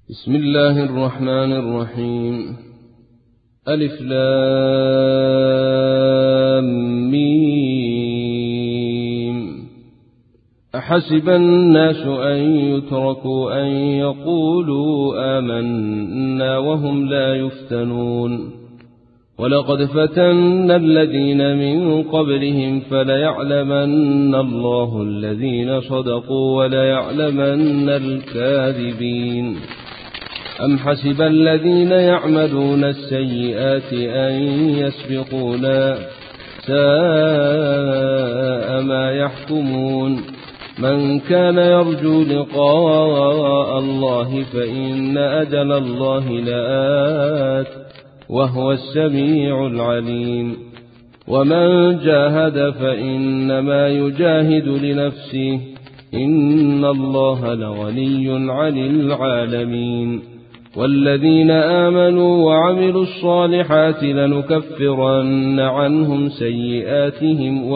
بسم الله الرحمن الرحيم. ألف لام ميم. أحسب الناس أن يتركوا أن يقولوا آمنا وهم لا يفتنون. ولقد فتنا الذين من قبلهم فليعلمن الله الذين صدقوا وليعلمن الكاذبين. أم حسب الذين يعملون السيئات أن يسبقونا ساء ما يحكمون. من كان يرجو لقاء الله فإن أجل الله لآت وهو السميع العليم. ومن جاهد فإنما يجاهد لنفسه إن الله لغني عن العالمين. والذين آمنوا وعملوا الصالحات لنكفرن عنهم سيئاتهم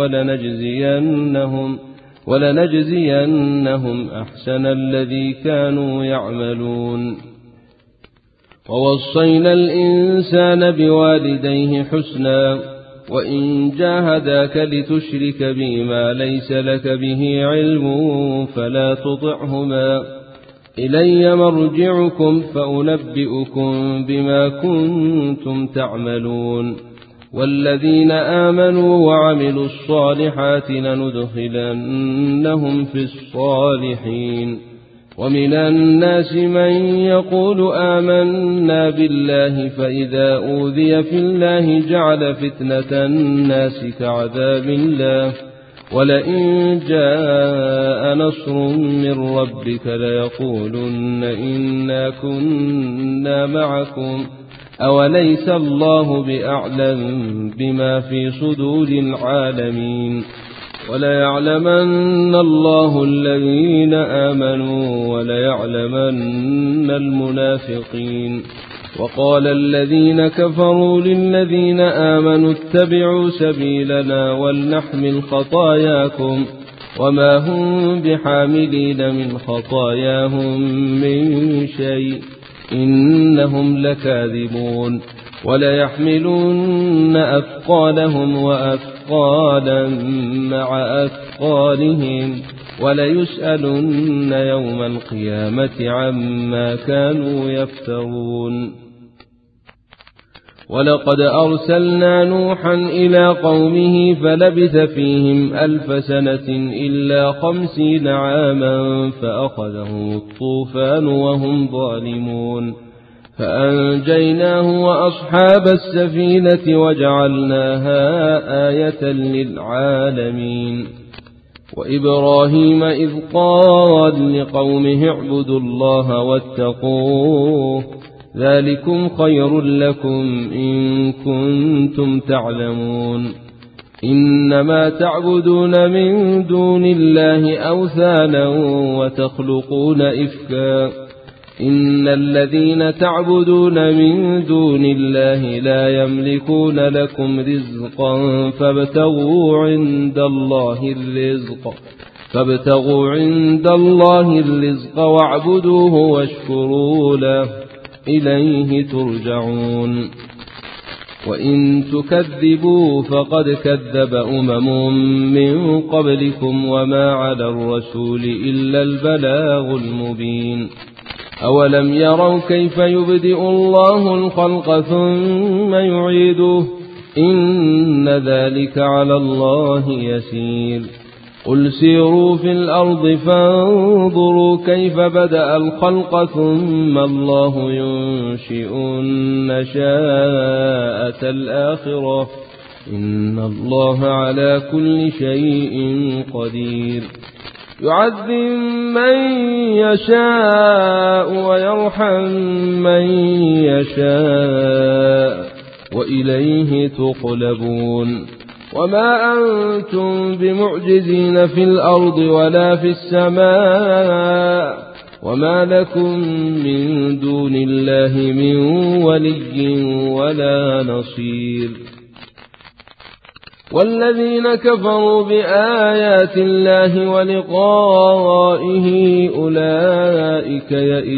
ولنجزينهم أحسن الذي كانوا يعملون. ووصينا الإنسان بوالديه حسنا وإن جاهداك لتشرك بي ما ليس لك به علم فلا تطعهما إلي مرجعكم فأنبئكم بما كنتم تعملون. والذين آمنوا وعملوا الصالحات لندخلنهم في الصالحين. ومن الناس من يقول آمنا بالله فإذا أوذي في الله جعل فتنة الناس كعذاب الله. ولئن جاء نصر من ربك ليقولن إنا كنا معكم أوليس الله بأعلم بما في صدور العالمين. وليعلمن الله الذين آمنوا وليعلمن المنافقين. وقال الذين كفروا للذين آمنوا اتبعوا سبيلنا ولنحمل خطاياكم وما هم بحاملين من خطاياهم من شيء إنهم لكاذبون. وليحملن أثقالهم وأثقالا مع أثقالهم وليسألن يوم القيامة عما كانوا يفترون. ولقد أرسلنا نوحا إلى قومه فلبث فيهم 1000 سنة إلا 50 عاما فأخذهم الطوفان وهم ظالمون. فأنجيناه وأصحاب السفينة وجعلناها آية للعالمين. وإبراهيم إذ قال لقومه اعبدوا الله واتقوه ذلكم خير لكم إن كنتم تعلمون. إنما تعبدون من دون الله أوثانا وتخلقون إفكا. إن الذين تعبدون من دون الله لا يملكون لكم رزقا فابتغوا عند الله الرزق واعبدوه واشكروا له إليه ترجعون. وإن تكذبوا فقد كذب من قبلكم وما على الرسول إلا البلاغ المبين. أولم يروا كيف يبدئ الله الخلق ثم يعيده إن ذلك على الله يسير. قل سيروا في الأرض فانظروا كيف بدأ الخلق ثم الله ينشئ النشاءة الآخرة إن الله على كل شيء قدير. يعذب من يشاء ويرحم من يشاء وإليه تقلبون. وما أنتم بمعجزين في الأرض ولا في السماء وما لكم من دون الله من ولي ولا نصير. والذين كفروا بآيات الله ولقائه أولئك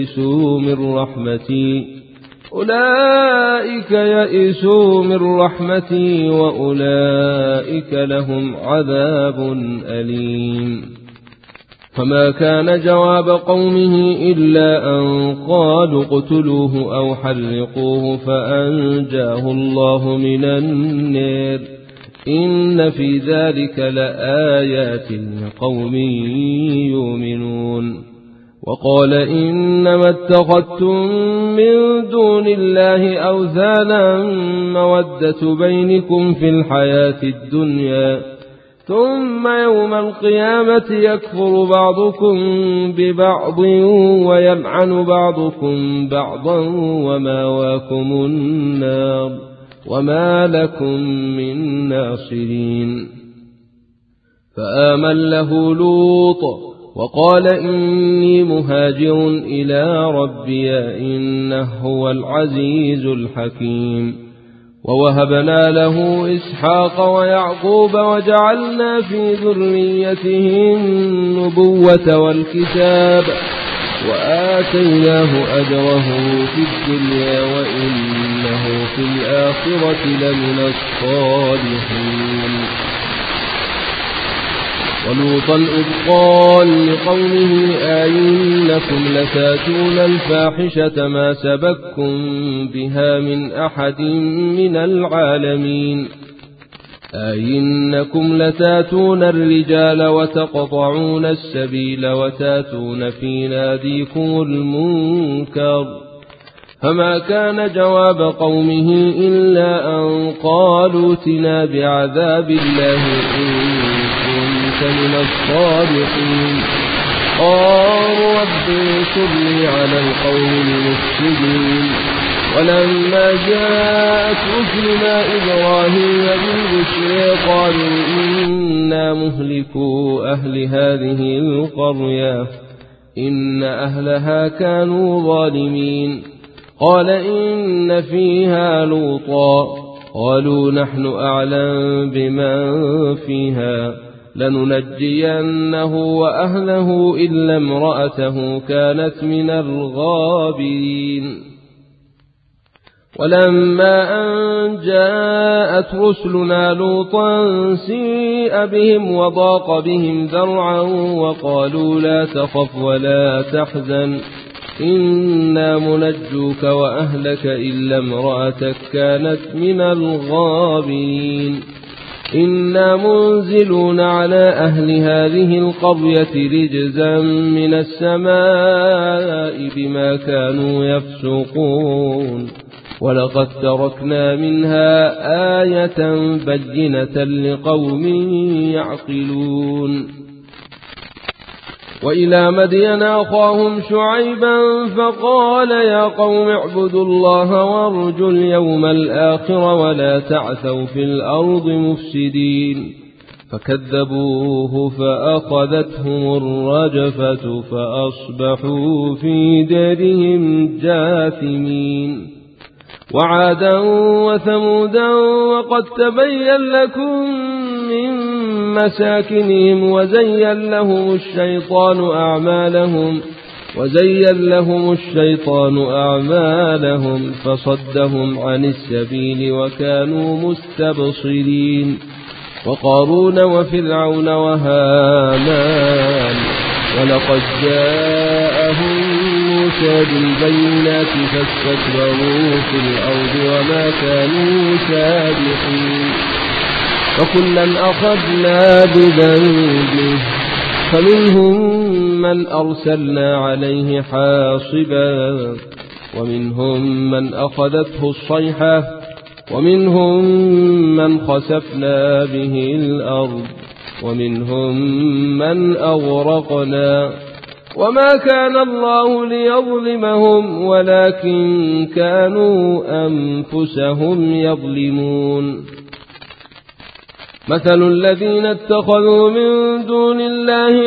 يئسوا من رحمتي وأولئك لهم عذاب أليم. فما كان جواب قومه إلا أن قالوا اقتلوه أو حرقوه فأنجاه الله من النار. إن في ذلك لآيات لقوم يؤمنون. وقال إنما اتخذتم من دون الله أوثانا مودة بينكم في الحياة الدنيا ثم يوم القيامة يكفر بعضكم ببعض ويلعن بعضكم بعضا وماواكم النار وما لكم من ناصرين. فآمن له لوط وقال إني مهاجر إلى ربي إنه هو العزيز الحكيم. ووهبنا له إسحاق ويعقوب وجعلنا في ذريته النبوة والكتاب وآتيناه أجره في الدنيا وإنه في الآخرة لمن الصالحين. ولوطا إذ قال لقومه أئنكم لتاتون الفاحشة ما سبقكم بها من أحد من العالمين. أئنكم لتاتون الرجال وتقطعون السبيل وتاتون في ناديكم المنكر. فما كان جواب قومه إلا أن قالوا ائتنا بعذاب الله إن كنت من الصادقين. قالوا رب انصرني على القوم المفسدين. ولما جاءت رسلنا إبراهيم بالبشر قالوا إنا مهلكو أهل هذه القرية إن أهلها كانوا ظالمين. قال إن فيها لوطا قالوا نحن أعلم بمن فيها لننجينه وأهله إلا امرأته كانت من الغابرين. ولما أن جاءت رسلنا لوطا سيء بهم وضاق بهم ذرعا وقالوا لا تخف ولا تحزن إنا منجوك وأهلك إلا امرأتك كانت من الغابرين. إنا منزلون على أهل هذه القرية رجزا من السماء بما كانوا يفسقون. ولقد تركنا منها آية بينة لقوم يعقلون. وإلى مدين أخاهم شعيبا فقال يا قوم اعبدوا الله وارجوا اليوم الآخر ولا تعثوا في الأرض مفسدين. فكذبوه فأخذتهم الرجفة فأصبحوا في دارهم جاثمين. وعادا وثمودا وقد تبين لكم من مساكنهم وزين لهم الشيطان أعمالهم فصدهم عن السبيل وكانوا مستبصرين. وقارون وفرعون وهامان ولقد جاءهم موسى بالبينات فاستكبروا في الأرض وما كانوا سابقين. وكلا أخذنا بذنبه فمنهم من أرسلنا عليه حاصبا ومنهم من أخذته الصيحة ومنهم من خسفنا به الأرض ومنهم من أغرقنا. وما كان الله ليظلمهم ولكن كانوا أنفسهم يظلمون. مثل الذين اتخذوا من دون الله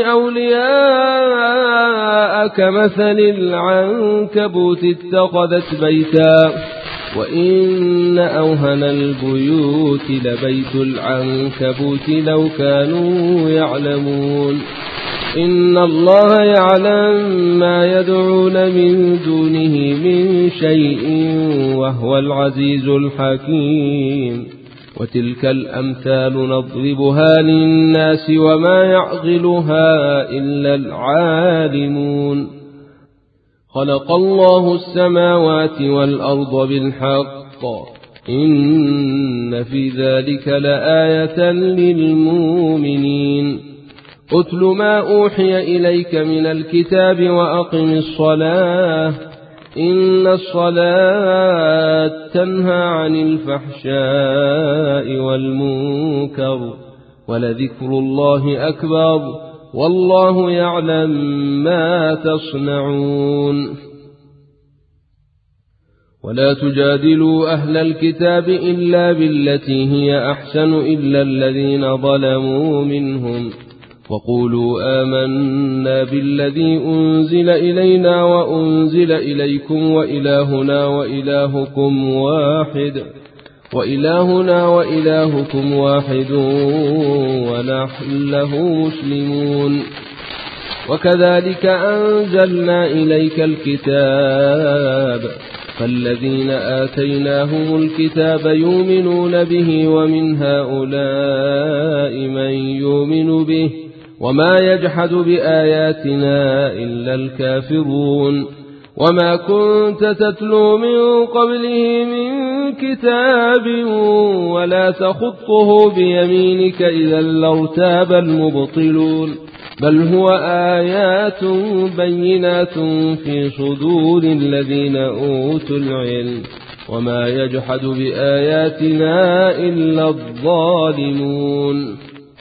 أولياء كمثل العنكبوت اتخذت بيتا وإن أوهن البيوت لبيت العنكبوت لو كانوا يعلمون إن الله يعلم ما يدعون من دونه من شيء وهو العزيز الحكيم وتلك الأمثال نضربها للناس وما يعقلها إلا العالمون خلق الله السماوات والأرض بالحق إن في ذلك لآية للمؤمنين أتل ما أوحي إليك من الكتاب وأقم الصلاة إن الصلاة تنهى عن الفحشاء والمنكر ولذكر الله أكبر والله يعلم ما تصنعون ولا تجادلوا أهل الكتاب إلا بالتي هي أحسن إلا الذين ظلموا منهم وقولوا آمنا بالذي أنزل إلينا وأنزل إليكم وإلهنا وإلهكم واحد ونحن له مسلمون وكذلك أنزلنا إليك الكتاب فالذين آتيناهم الكتاب يؤمنون به ومن هؤلاء من يؤمن به وما يجحد بآياتنا إلا الكافرون وما كنت تتلو من قبله من كتاب ولا تخطه بيمينك إذا لارتاب المبطلون بل هو آيات بينات في صدور الذين أوتوا العلم وما يجحد بآياتنا إلا الظالمون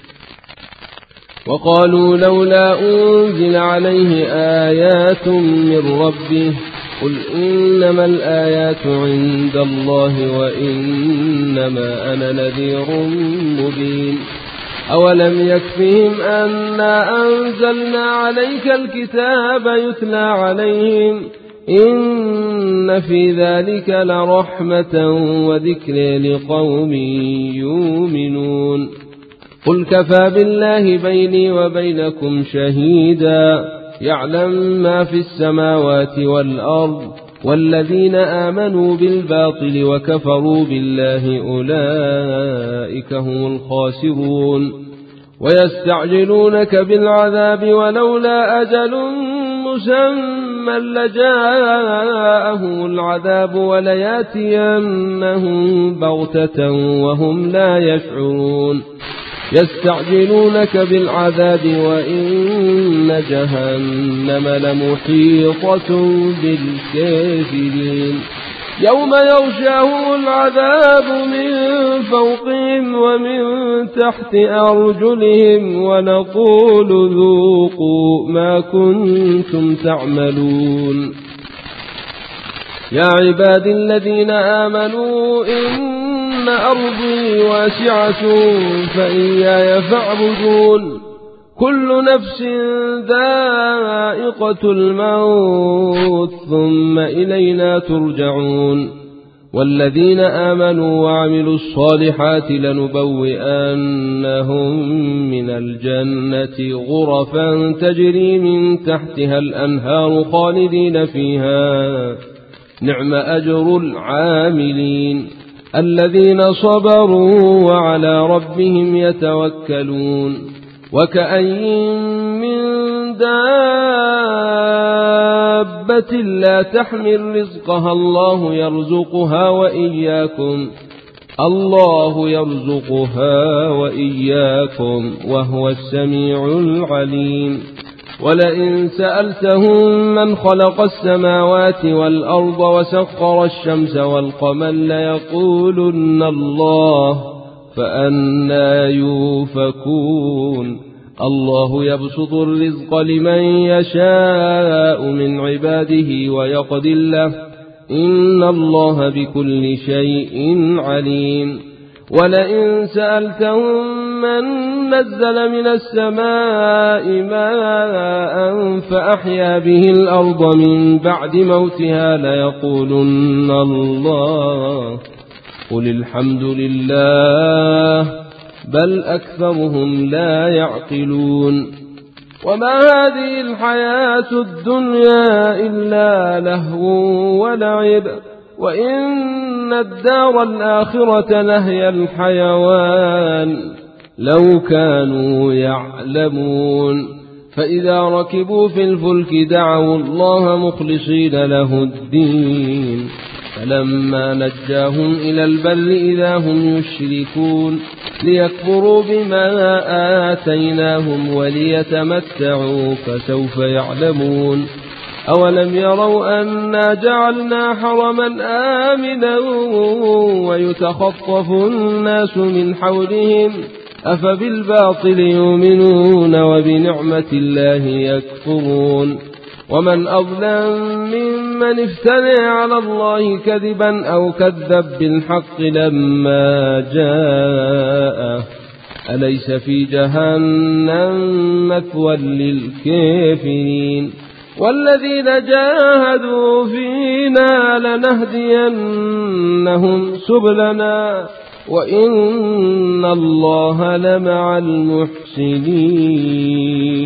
وقالوا لولا أنزل عليه آيات من ربه قل إنما الآيات عند الله وإنما أنا نذير مبين أولم يكفهم أنا أنزلنا عليك الكتاب يتلى عليهم إن في ذلك لرحمة وذكر لقوم يؤمنون قل كفى بالله بيني وبينكم شهيدا يعلم ما في السماوات والأرض والذين آمنوا بالباطل وكفروا بالله أولئك هم الخاسرون ويستعجلونك بالعذاب ولولا أجل مسمى لجاءهم العذاب ولياتينهم بغتة وهم لا يشعرون يستعجلونك بالعذاب وإن جهنم لمحيطة بالكافرين يوم يغشاهم العذاب من فوقهم ومن تحت أرجلهم ونقول ذوقوا ما كنتم تعملون يا عبادي الذين آمنوا إن أرضي واسعة فإياي فاعبدون كل نفس ذائقة الموت ثم إلينا ترجعون والذين آمنوا وعملوا الصالحات لنبوئنهم من الجنة غرفا تجري من تحتها الأنهار خالدين فيها نعم أجر العاملين الذين صبروا وعلى ربهم يتوكلون وكأين من دابة لا تحمل رزقها الله يرزقها وإياكم وهو السميع العليم ولئن سألتهم من خلق السماوات والأرض وسخر الشمس والقمر ليقولن الله فأنى يؤفكون الله يبسط الرزق لمن يشاء من عباده ويقدر له إن الله بكل شيء عليم ولئن سألتهم أمن نزل من السماء ماء فأحيا به الأرض من بعد موتها ليقولن الله قل الحمد لله بل أكثرهم لا يعقلون وما هذه الحياة الدنيا إلا لهو ولعب وإن الدار الآخرة لهي الحيوان لو كانوا يعلمون فإذا ركبوا في الفلك دعوا الله مخلصين له الدين فلما نجاهم إلى البر إذا هم يشركون ليكفروا بما آتيناهم وليتمتعوا فسوف يعلمون أولم يروا أنا جعلنا حرما آمنا ويتخطف الناس من حولهم أفبالباطل يؤمنون وبنعمة الله يكفرون ومن أظلم ممن افترى على الله كذبا أو كذب بالحق لما جاءه أليس في جهنم مثوى للكافرين والذين جاهدوا فينا لنهدينهم سبلنا وإن الله لمع المحسنين